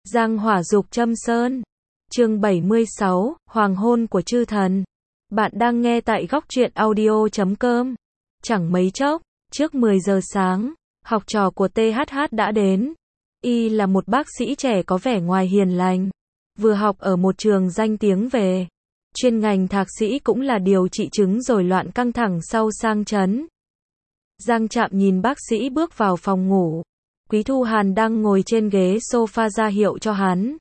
Giang hỏa dục châm sơn. Chương 76, Hoàng hôn của chư thần. Bạn đang nghe tại góc truyện audio.com. Chẳng mấy chốc, trước 10 giờ sáng, học trò của THH đã đến. Y là một bác sĩ trẻ có vẻ ngoài hiền lành, vừa học ở một trường danh tiếng về. Chuyên ngành thạc sĩ cũng là điều trị chứng rối loạn căng thẳng sau sang chấn. Giang Trạm nhìn bác sĩ bước vào phòng ngủ. Quý Thu Hàn đang ngồi trên ghế sofa ra hiệu cho hắn.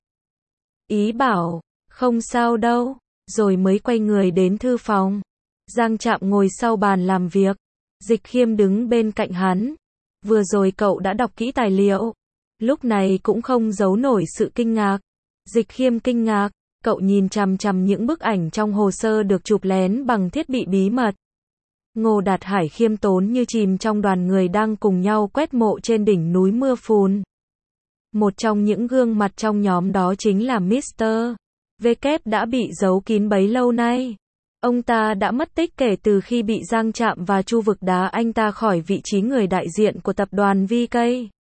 Ý bảo, không sao đâu, rồi mới quay người đến thư phòng. Giang Trạm ngồi sau bàn làm việc. Dịch Khiêm đứng bên cạnh hắn. Vừa rồi cậu đã đọc kỹ tài liệu. Lúc này cũng không giấu nổi sự kinh ngạc. Dịch Khiêm kinh ngạc, cậu nhìn chằm chằm những bức ảnh trong hồ sơ được chụp lén bằng thiết bị bí mật. Ngô Đạt Hải khiêm tốn như chìm trong đoàn người đang cùng nhau quét mộ trên đỉnh núi mưa phùn. Một trong những gương mặt trong nhóm đó chính là Mr. V đã bị giấu kín bấy lâu nay. Ông ta đã mất tích kể từ khi bị Giang Trạm và Chu Vực đá anh ta khỏi vị trí người đại diện của tập đoàn VK.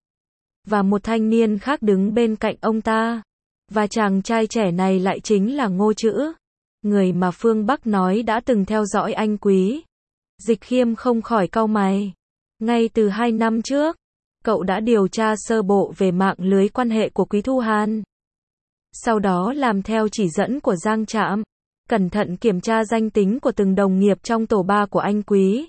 Và một thanh niên khác đứng bên cạnh ông ta. Và chàng trai trẻ này lại chính là Ngô Trữ, người mà Phương Bắc nói đã từng theo dõi anh Quý. Dịch Khiêm không khỏi cau mày. Ngay từ 2 năm trước, cậu đã điều tra sơ bộ về mạng lưới quan hệ của Quý Thu Hàn. Sau đó làm theo chỉ dẫn của Giang Trạm, cẩn thận kiểm tra danh tính của từng đồng nghiệp trong tổ ba của anh Quý.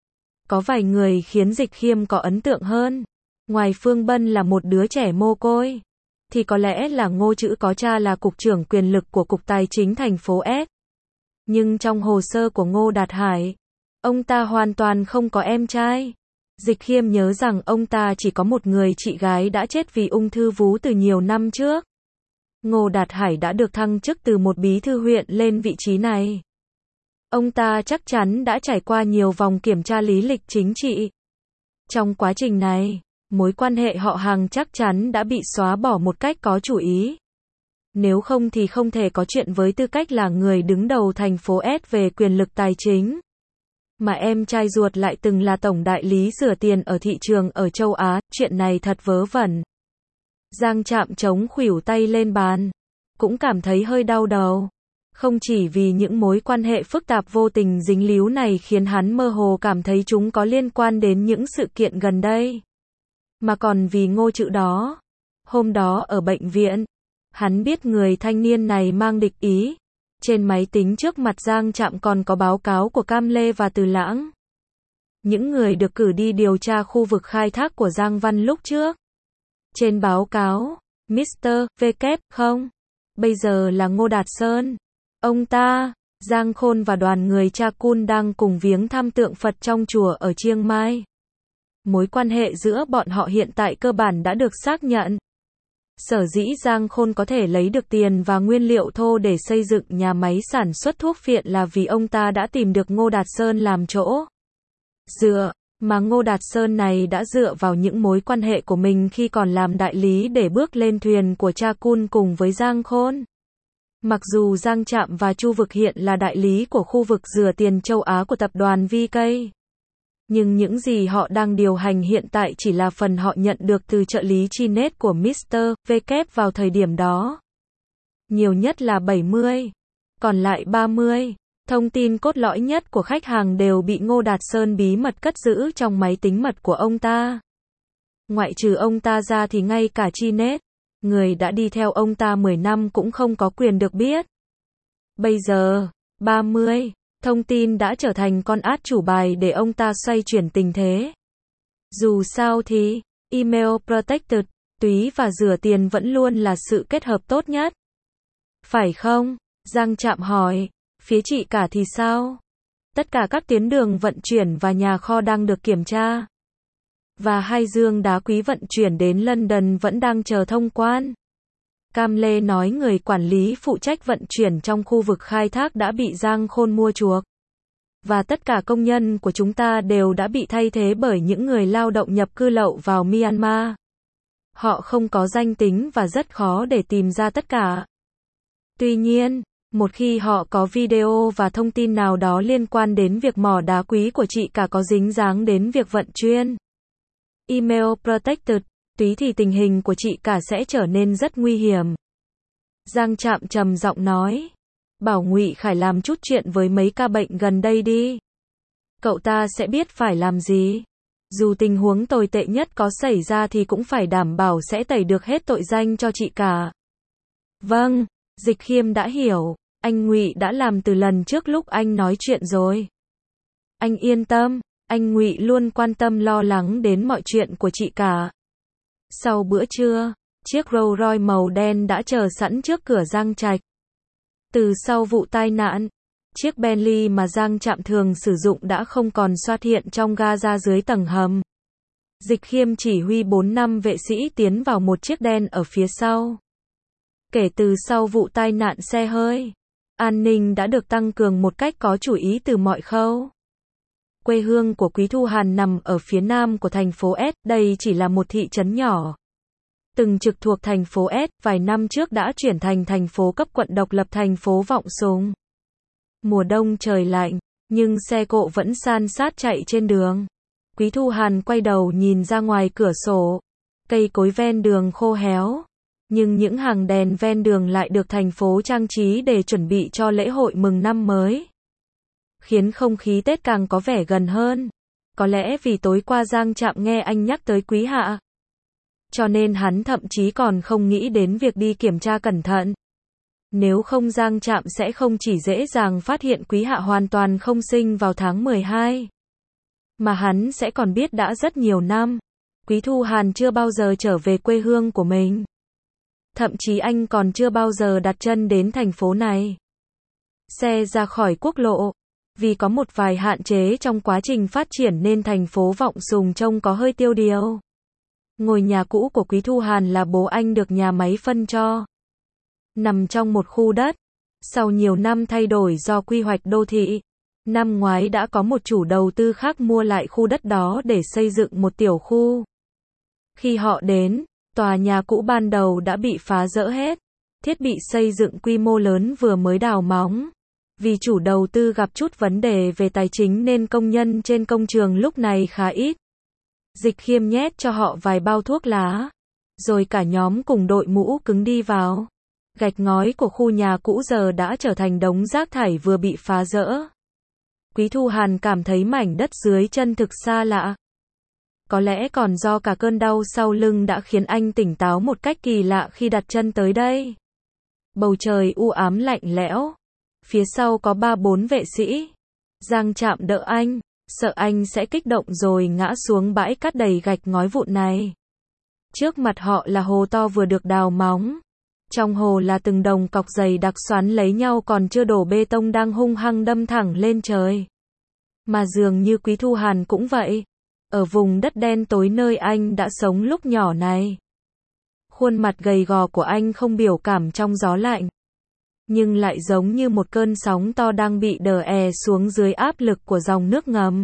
Có vài người khiến Dịch Khiêm có ấn tượng hơn. Ngoài Phương Bân là một đứa trẻ mồ côi, thì có lẽ là Ngô Trữ có cha là cục trưởng quyền lực của Cục Tài chính thành phố S. Nhưng trong hồ sơ của Ngô Đạt Hải, ông ta hoàn toàn không có em trai. Dịch Khiêm nhớ rằng ông ta chỉ có một người chị gái đã chết vì ung thư vú từ nhiều năm trước. Ngô Đạt Hải đã được thăng chức từ một bí thư huyện lên vị trí này. Ông ta chắc chắn đã trải qua nhiều vòng kiểm tra lý lịch chính trị. Trong quá trình này, mối quan hệ họ hàng chắc chắn đã bị xóa bỏ một cách có chủ ý. Nếu không thì không thể có chuyện với tư cách là người đứng đầu thành phố S về quyền lực tài chính. Mà em trai ruột lại từng là tổng đại lý rửa tiền ở thị trường ở châu Á, chuyện này thật vớ vẩn. Giang Trạm chống khuỷu tay lên bàn, cũng cảm thấy hơi đau đầu. Không chỉ vì những mối quan hệ phức tạp vô tình dính líu này khiến hắn mơ hồ cảm thấy chúng có liên quan đến những sự kiện gần đây, mà còn vì Ngô Trữ đó. Hôm đó ở bệnh viện, hắn biết người thanh niên này mang địch ý. Trên máy tính trước mặt Giang Trạm còn có báo cáo của Cam Lê và Từ Lãng, những người được cử đi điều tra khu vực khai thác của Giang Văn lúc trước. Trên báo cáo, Mr. V không, bây giờ là Ngô Đạt Sơn. Ông ta, Giang Khôn và đoàn người Cha Cun đang cùng viếng thăm tượng Phật trong chùa ở Chiang Mai. Mối quan hệ giữa bọn họ hiện tại cơ bản đã được xác nhận. Sở dĩ Giang Khôn có thể lấy được tiền và nguyên liệu thô để xây dựng nhà máy sản xuất thuốc phiện là vì ông ta đã tìm được Ngô Đạt Sơn làm chỗ dựa, mà Ngô Đạt Sơn này đã dựa vào những mối quan hệ của mình khi còn làm đại lý để bước lên thuyền của Cha Cun cùng với Giang Khôn. Mặc dù Giang Trạm và Chu Vực hiện là đại lý của khu vực rửa tiền châu Á của tập đoàn VK, nhưng những gì họ đang điều hành hiện tại chỉ là phần họ nhận được từ trợ lý Chinet của Mr. V vào thời điểm đó. Nhiều nhất là 70, còn lại 30. Thông tin cốt lõi nhất của khách hàng đều bị Ngô Đạt Sơn bí mật cất giữ trong máy tính mật của ông ta. Ngoại trừ ông ta ra thì ngay cả Chinet, người đã đi theo ông ta 10 năm cũng không có quyền được biết. Bây giờ, 30. Thông tin đã trở thành con át chủ bài để ông ta xoay chuyển tình thế. Dù sao thì, email protected, túy và rửa tiền vẫn luôn là sự kết hợp tốt nhất. Phải không? Giang Trạm hỏi. Phía chị cả thì sao? Tất cả các tuyến đường vận chuyển và nhà kho đang được kiểm tra. Và 2 dương đá quý vận chuyển đến London vẫn đang chờ thông quan. Cam Lê nói người quản lý phụ trách vận chuyển trong khu vực khai thác đã bị Giang Khôn mua chuộc. Và tất cả công nhân của chúng ta đều đã bị thay thế bởi những người lao động nhập cư lậu vào Myanmar. Họ không có danh tính và rất khó để tìm ra tất cả. Tuy nhiên, một khi họ có video và thông tin nào đó liên quan đến việc mỏ đá quý của chị cả có dính dáng đến việc vận chuyển email protected, túy thì tình hình của chị cả sẽ trở nên rất nguy hiểm. Giang Trạm trầm giọng nói. Bảo Ngụy Khải làm chút chuyện với mấy ca bệnh gần đây đi. Cậu ta sẽ biết phải làm gì. Dù tình huống tồi tệ nhất có xảy ra thì cũng phải đảm bảo sẽ tẩy được hết tội danh cho chị cả. Vâng, Dịch Khiêm đã hiểu. Anh Ngụy đã làm từ lần trước lúc anh nói chuyện rồi. Anh yên tâm, anh Ngụy luôn quan tâm lo lắng đến mọi chuyện của chị cả. Sau bữa trưa, chiếc Rolls Royce màu đen đã chờ sẵn trước cửa Giang Trạch. Từ sau vụ tai nạn, chiếc Bentley mà Giang Trạm thường sử dụng đã không còn xuất hiện trong ga dưới tầng hầm. Dịch Khiêm chỉ huy 4-5 vệ sĩ tiến vào một chiếc đen ở phía sau. Kể từ sau vụ tai nạn xe hơi, an ninh đã được tăng cường một cách có chủ ý từ mọi khâu. Quê hương của Quý Thu Hàn nằm ở phía nam của thành phố S, đây chỉ là một thị trấn nhỏ. Từng trực thuộc thành phố S, vài năm trước đã chuyển thành thành phố cấp quận độc lập thành phố Vọng Sùng. Mùa đông trời lạnh, nhưng xe cộ vẫn san sát chạy trên đường. Quý Thu Hàn quay đầu nhìn ra ngoài cửa sổ. Cây cối ven đường khô héo. Nhưng những hàng đèn ven đường lại được thành phố trang trí để chuẩn bị cho lễ hội mừng năm mới. Khiến không khí Tết càng có vẻ gần hơn. Có lẽ vì tối qua Giang Trạm nghe anh nhắc tới Quý Hạ. Cho nên hắn thậm chí còn không nghĩ đến việc đi kiểm tra cẩn thận. Nếu không Giang Trạm sẽ không chỉ dễ dàng phát hiện Quý Hạ hoàn toàn không sinh vào tháng 12. Mà hắn sẽ còn biết đã rất nhiều năm, Quý Thu Hàn chưa bao giờ trở về quê hương của mình. Thậm chí anh còn chưa bao giờ đặt chân đến thành phố này. Xe ra khỏi quốc lộ. Vì có một vài hạn chế trong quá trình phát triển nên thành phố Vọng Sùng trông có hơi tiêu điều. Ngôi nhà cũ của Quý Thu Hàn là bố anh được nhà máy phân cho. Nằm trong một khu đất. Sau nhiều năm thay đổi do quy hoạch đô thị, năm ngoái đã có một chủ đầu tư khác mua lại khu đất đó để xây dựng một tiểu khu. Khi họ đến, tòa nhà cũ ban đầu đã bị phá rỡ hết. Thiết bị xây dựng quy mô lớn vừa mới đào móng. Vì chủ đầu tư gặp chút vấn đề về tài chính nên công nhân trên công trường lúc này khá ít. Dịch Khiêm nhét cho họ vài bao thuốc lá. Rồi cả nhóm cùng đội mũ cứng đi vào. Gạch ngói của khu nhà cũ giờ đã trở thành đống rác thải vừa bị phá rỡ. Quý Thu Hàn cảm thấy mảnh đất dưới chân thực xa lạ. Có lẽ còn do cả cơn đau sau lưng đã khiến anh tỉnh táo một cách kỳ lạ khi đặt chân tới đây. Bầu trời u ám lạnh lẽo. Phía sau có 3-4 vệ sĩ. Giang Trạm đỡ anh, sợ anh sẽ kích động rồi ngã xuống bãi cát đầy gạch ngói vụn này. Trước mặt họ là hồ to vừa được đào móng. Trong hồ là từng đồng cọc dày đặc xoắn lấy nhau còn chưa đổ bê tông đang hung hăng đâm thẳng lên trời. Mà dường như Quý Thu Hàn cũng vậy. Ở vùng đất đen tối nơi anh đã sống lúc nhỏ này. Khuôn mặt gầy gò của anh không biểu cảm trong gió lạnh. Nhưng lại giống như một cơn sóng to đang bị đè xuống dưới áp lực của dòng nước ngầm.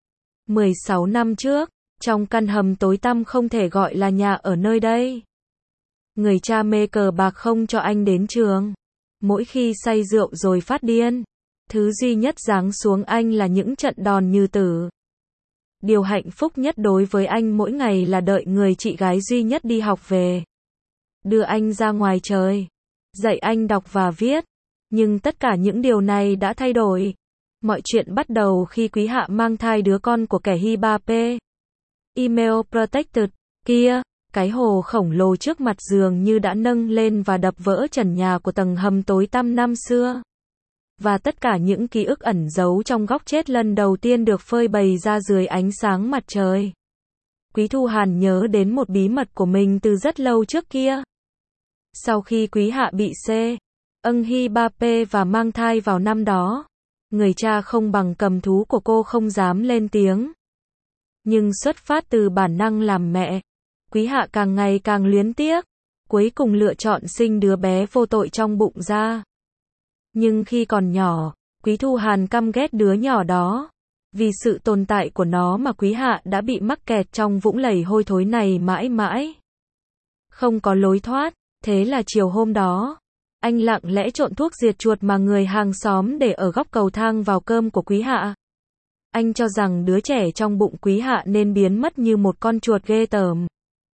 16 năm trước, trong căn hầm tối tăm không thể gọi là nhà ở nơi đây. Người cha mê cờ bạc không cho anh đến trường. Mỗi khi say rượu rồi phát điên, thứ duy nhất giáng xuống anh là những trận đòn như tử. Điều hạnh phúc nhất đối với anh mỗi ngày là đợi người chị gái duy nhất đi học về. Đưa anh ra ngoài trời. Dạy anh đọc và viết. Nhưng tất cả những điều này đã thay đổi. Mọi chuyện bắt đầu khi Quý Hạ mang thai đứa con của kẻ Hibape. Email Protected. Kia, cái hồ khổng lồ trước mặt dường như đã nâng lên và đập vỡ trần nhà của tầng hầm tối tăm năm xưa. Và tất cả những ký ức ẩn giấu trong góc chết lần đầu tiên được phơi bày ra dưới ánh sáng mặt trời. Quý Thu Hàn nhớ đến một bí mật của mình từ rất lâu trước kia. Sau khi Quý Hạ bị âng Hibape và mang thai vào năm đó, người cha không bằng cầm thú của cô không dám lên tiếng. Nhưng xuất phát từ bản năng làm mẹ, Quý Hạ càng ngày càng luyến tiếc, cuối cùng lựa chọn sinh đứa bé vô tội trong bụng ra. Nhưng khi còn nhỏ, Quý Thu Hàn căm ghét đứa nhỏ đó. Vì sự tồn tại của nó mà Quý Hạ đã bị mắc kẹt trong vũng lầy hôi thối này mãi mãi. Không có lối thoát, thế là chiều hôm đó, anh lặng lẽ trộn thuốc diệt chuột mà người hàng xóm để ở góc cầu thang vào cơm của Quý Hạ. Anh cho rằng đứa trẻ trong bụng Quý Hạ nên biến mất như một con chuột ghê tởm.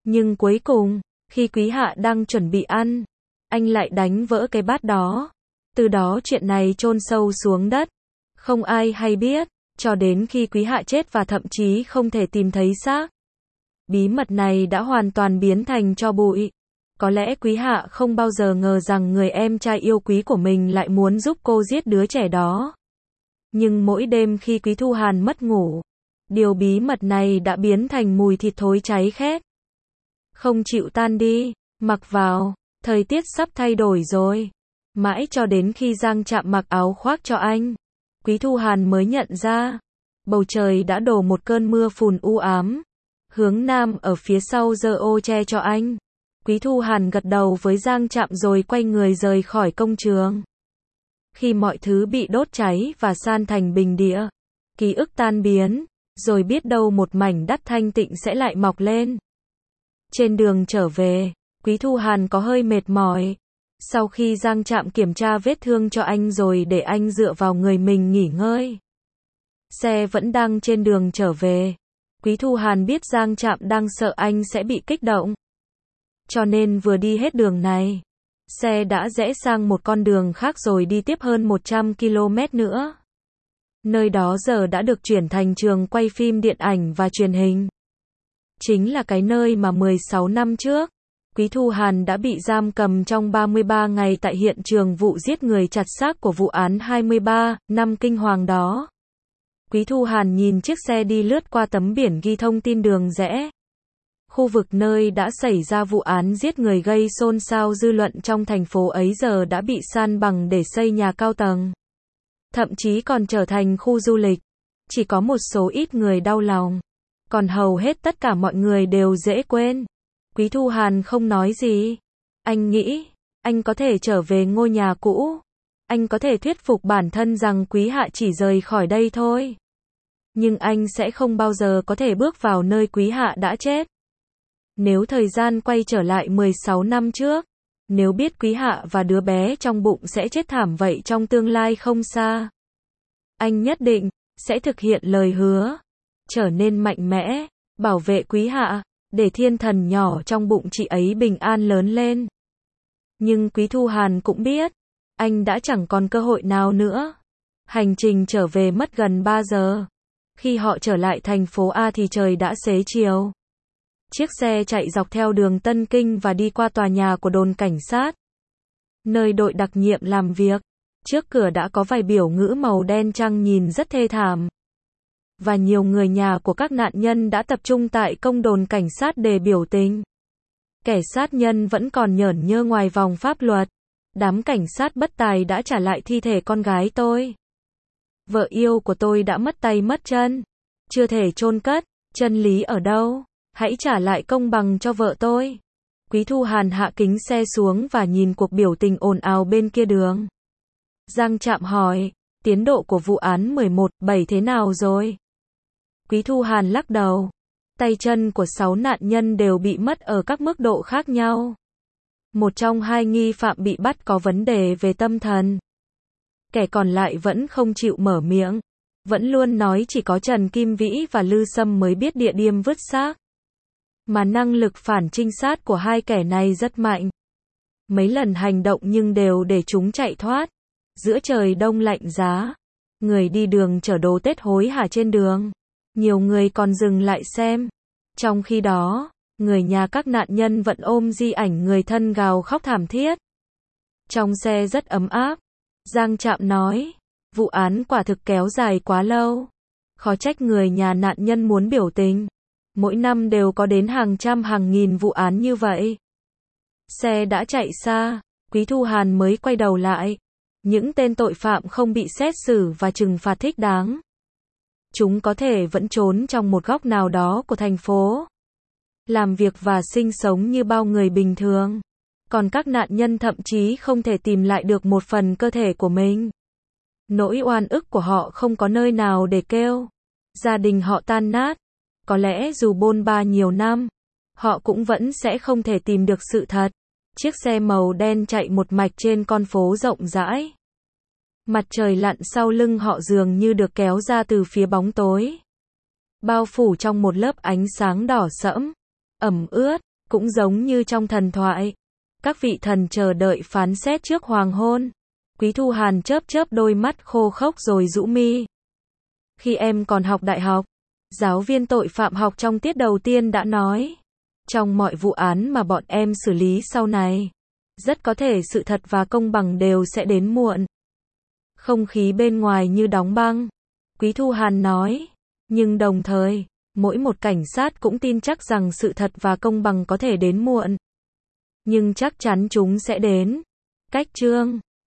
Nhưng cuối cùng, khi Quý Hạ đang chuẩn bị ăn, anh lại đánh vỡ cái bát đó. Từ đó chuyện này chôn sâu xuống đất. Không ai hay biết, cho đến khi Quý Hạ chết và thậm chí không thể tìm thấy xác. Bí mật này đã hoàn toàn biến thành tro bụi. Có lẽ Quý Hạ không bao giờ ngờ rằng người em trai yêu quý của mình lại muốn giúp cô giết đứa trẻ đó. Nhưng mỗi đêm khi Quý Thu Hàn mất ngủ, điều bí mật này đã biến thành mùi thịt thối cháy khét. Không chịu tan đi, mặc vào, thời tiết sắp thay đổi rồi. Mãi cho đến khi Giang Trạm mặc áo khoác cho anh, Quý Thu Hàn mới nhận ra, bầu trời đã đổ một cơn mưa phùn u ám. Hướng Nam ở phía sau giơ ô che cho anh. Quý Thu Hàn gật đầu với Giang Trạm rồi quay người rời khỏi công trường. Khi mọi thứ bị đốt cháy và san thành bình địa, ký ức tan biến, rồi biết đâu một mảnh đất thanh tịnh sẽ lại mọc lên. Trên đường trở về, Quý Thu Hàn có hơi mệt mỏi. Sau khi Giang Trạm kiểm tra vết thương cho anh rồi để anh dựa vào người mình nghỉ ngơi. Xe vẫn đang trên đường trở về. Quý Thu Hàn biết Giang Trạm đang sợ anh sẽ bị kích động. Cho nên vừa đi hết đường này, xe đã rẽ sang một con đường khác rồi đi tiếp hơn 100 km nữa. Nơi đó giờ đã được chuyển thành trường quay phim điện ảnh và truyền hình. Chính là cái nơi mà 16 năm trước, Quý Thu Hàn đã bị giam cầm trong 33 ngày tại hiện trường vụ giết người chặt xác của vụ án 23 năm kinh hoàng đó. Quý Thu Hàn nhìn chiếc xe đi lướt qua tấm biển ghi thông tin đường rẽ. Khu vực nơi đã xảy ra vụ án giết người gây xôn xao dư luận trong thành phố ấy giờ đã bị san bằng để xây nhà cao tầng. Thậm chí còn trở thành khu du lịch. Chỉ có một số ít người đau lòng. Còn hầu hết tất cả mọi người đều dễ quên. Quý Thu Hàn không nói gì. Anh nghĩ, anh có thể trở về ngôi nhà cũ. Anh có thể thuyết phục bản thân rằng Quý Hạ chỉ rời khỏi đây thôi. Nhưng anh sẽ không bao giờ có thể bước vào nơi Quý Hạ đã chết. Nếu thời gian quay trở lại 16 năm trước, nếu biết Quý Hạ và đứa bé trong bụng sẽ chết thảm vậy trong tương lai không xa, anh nhất định sẽ thực hiện lời hứa, trở nên mạnh mẽ, bảo vệ Quý Hạ, để thiên thần nhỏ trong bụng chị ấy bình an lớn lên. Nhưng Quý Thu Hàn cũng biết, anh đã chẳng còn cơ hội nào nữa. Hành trình trở về mất gần 3 giờ. Khi họ trở lại thành phố A thì trời đã xế chiều. Chiếc xe chạy dọc theo đường Tân Kinh và đi qua tòa nhà của đồn cảnh sát, nơi đội đặc nhiệm làm việc. Trước cửa đã có vài biểu ngữ màu đen trắng nhìn rất thê thảm. Và nhiều người nhà của các nạn nhân đã tập trung tại công đồn cảnh sát để biểu tình. Kẻ sát nhân vẫn còn nhởn nhơ ngoài vòng pháp luật. Đám cảnh sát bất tài đã trả lại thi thể con gái tôi. Vợ yêu của tôi đã mất tay mất chân. Chưa thể chôn cất. Chân lý ở đâu? Hãy trả lại công bằng cho vợ tôi. Quý Thu Hàn hạ kính xe xuống và nhìn cuộc biểu tình ồn ào bên kia đường. Giang Trạm hỏi, tiến độ của vụ án 11/7 thế nào rồi? Quý Thu Hàn lắc đầu. Tay chân của 6 nạn nhân đều bị mất ở các mức độ khác nhau. Một trong 2 nghi phạm bị bắt có vấn đề về tâm thần. Kẻ còn lại vẫn không chịu mở miệng. Vẫn luôn nói chỉ có Trần Kim Vĩ và Lư Sâm mới biết địa điểm vứt xác. Mà năng lực phản trinh sát của hai kẻ này rất mạnh. Mấy lần hành động nhưng đều để chúng chạy thoát. Giữa trời đông lạnh giá, người đi đường chở đồ Tết hối hả trên đường. Nhiều người còn dừng lại xem. Trong khi đó, người nhà các nạn nhân vẫn ôm di ảnh người thân gào khóc thảm thiết. Trong xe rất ấm áp. Giang Trạm nói, vụ án quả thực kéo dài quá lâu. Khó trách người nhà nạn nhân muốn biểu tình. Mỗi năm đều có đến hàng trăm hàng nghìn vụ án như vậy. Xe đã chạy xa, Quý Thu Hàn mới quay đầu lại. Những tên tội phạm không bị xét xử và trừng phạt thích đáng. Chúng có thể vẫn trốn trong một góc nào đó của thành phố. Làm việc và sinh sống như bao người bình thường. Còn các nạn nhân thậm chí không thể tìm lại được một phần cơ thể của mình. Nỗi oan ức của họ không có nơi nào để kêu. Gia đình họ tan nát. Có lẽ dù bôn ba nhiều năm, họ cũng vẫn sẽ không thể tìm được sự thật. Chiếc xe màu đen chạy một mạch trên con phố rộng rãi. Mặt trời lặn sau lưng họ dường như được kéo ra từ phía bóng tối. Bao phủ trong một lớp ánh sáng đỏ sẫm, ẩm ướt, Cũng giống như trong thần thoại, các vị thần chờ đợi phán xét trước hoàng hôn. Quý Thu Hàn chớp chớp đôi mắt khô khốc rồi rũ mi. Khi em còn học đại học, giáo viên tội phạm học trong tiết đầu tiên đã nói, trong mọi vụ án mà bọn em xử lý sau này, rất có thể sự thật và công bằng đều sẽ đến muộn. Không khí bên ngoài như đóng băng. Quý Thu Hàn nói, nhưng đồng thời, mỗi một cảnh sát cũng tin chắc rằng sự thật và công bằng có thể đến muộn. Nhưng chắc chắn chúng sẽ đến. Cách chương